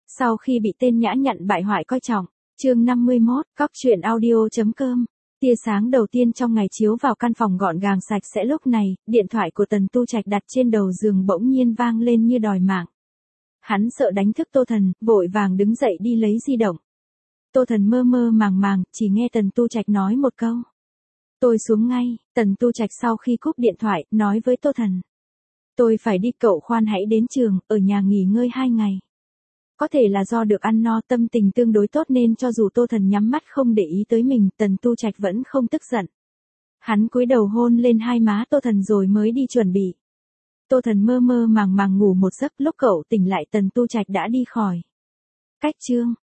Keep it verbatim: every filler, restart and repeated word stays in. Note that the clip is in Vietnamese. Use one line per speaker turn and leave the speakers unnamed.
Sau khi bị tên nhã nhặn bại hoại coi trọng, chương năm mươi mốt, cóc truyện audio chấm com. Tia sáng đầu tiên trong ngày chiếu vào căn phòng gọn gàng sạch sẽ lúc này, điện thoại của Tần Tu Trạch đặt trên đầu giường bỗng nhiên vang lên như đòi mạng. Hắn sợ đánh thức Tô Thần, vội vàng đứng dậy đi lấy di động. Tô Thần mơ mơ màng màng, chỉ nghe Tần Tu Trạch nói một câu. Tôi xuống ngay. Tần Tu Trạch sau khi cúp điện thoại, nói với Tô Thần. Tôi phải đi, cậu khoan hãy đến trường, ở nhà nghỉ ngơi hai ngày. Có thể là do được ăn no, tâm tình tương đối tốt nên cho dù Tô Thần nhắm mắt không để ý tới mình, Tần Tu Trạch vẫn không tức giận. Hắn cúi đầu hôn lên hai má Tô Thần rồi mới đi chuẩn bị. Tô Thần mơ mơ màng màng ngủ một giấc, lúc cậu tỉnh lại Tần Tu Trạch đã đi khỏi. Cách chương,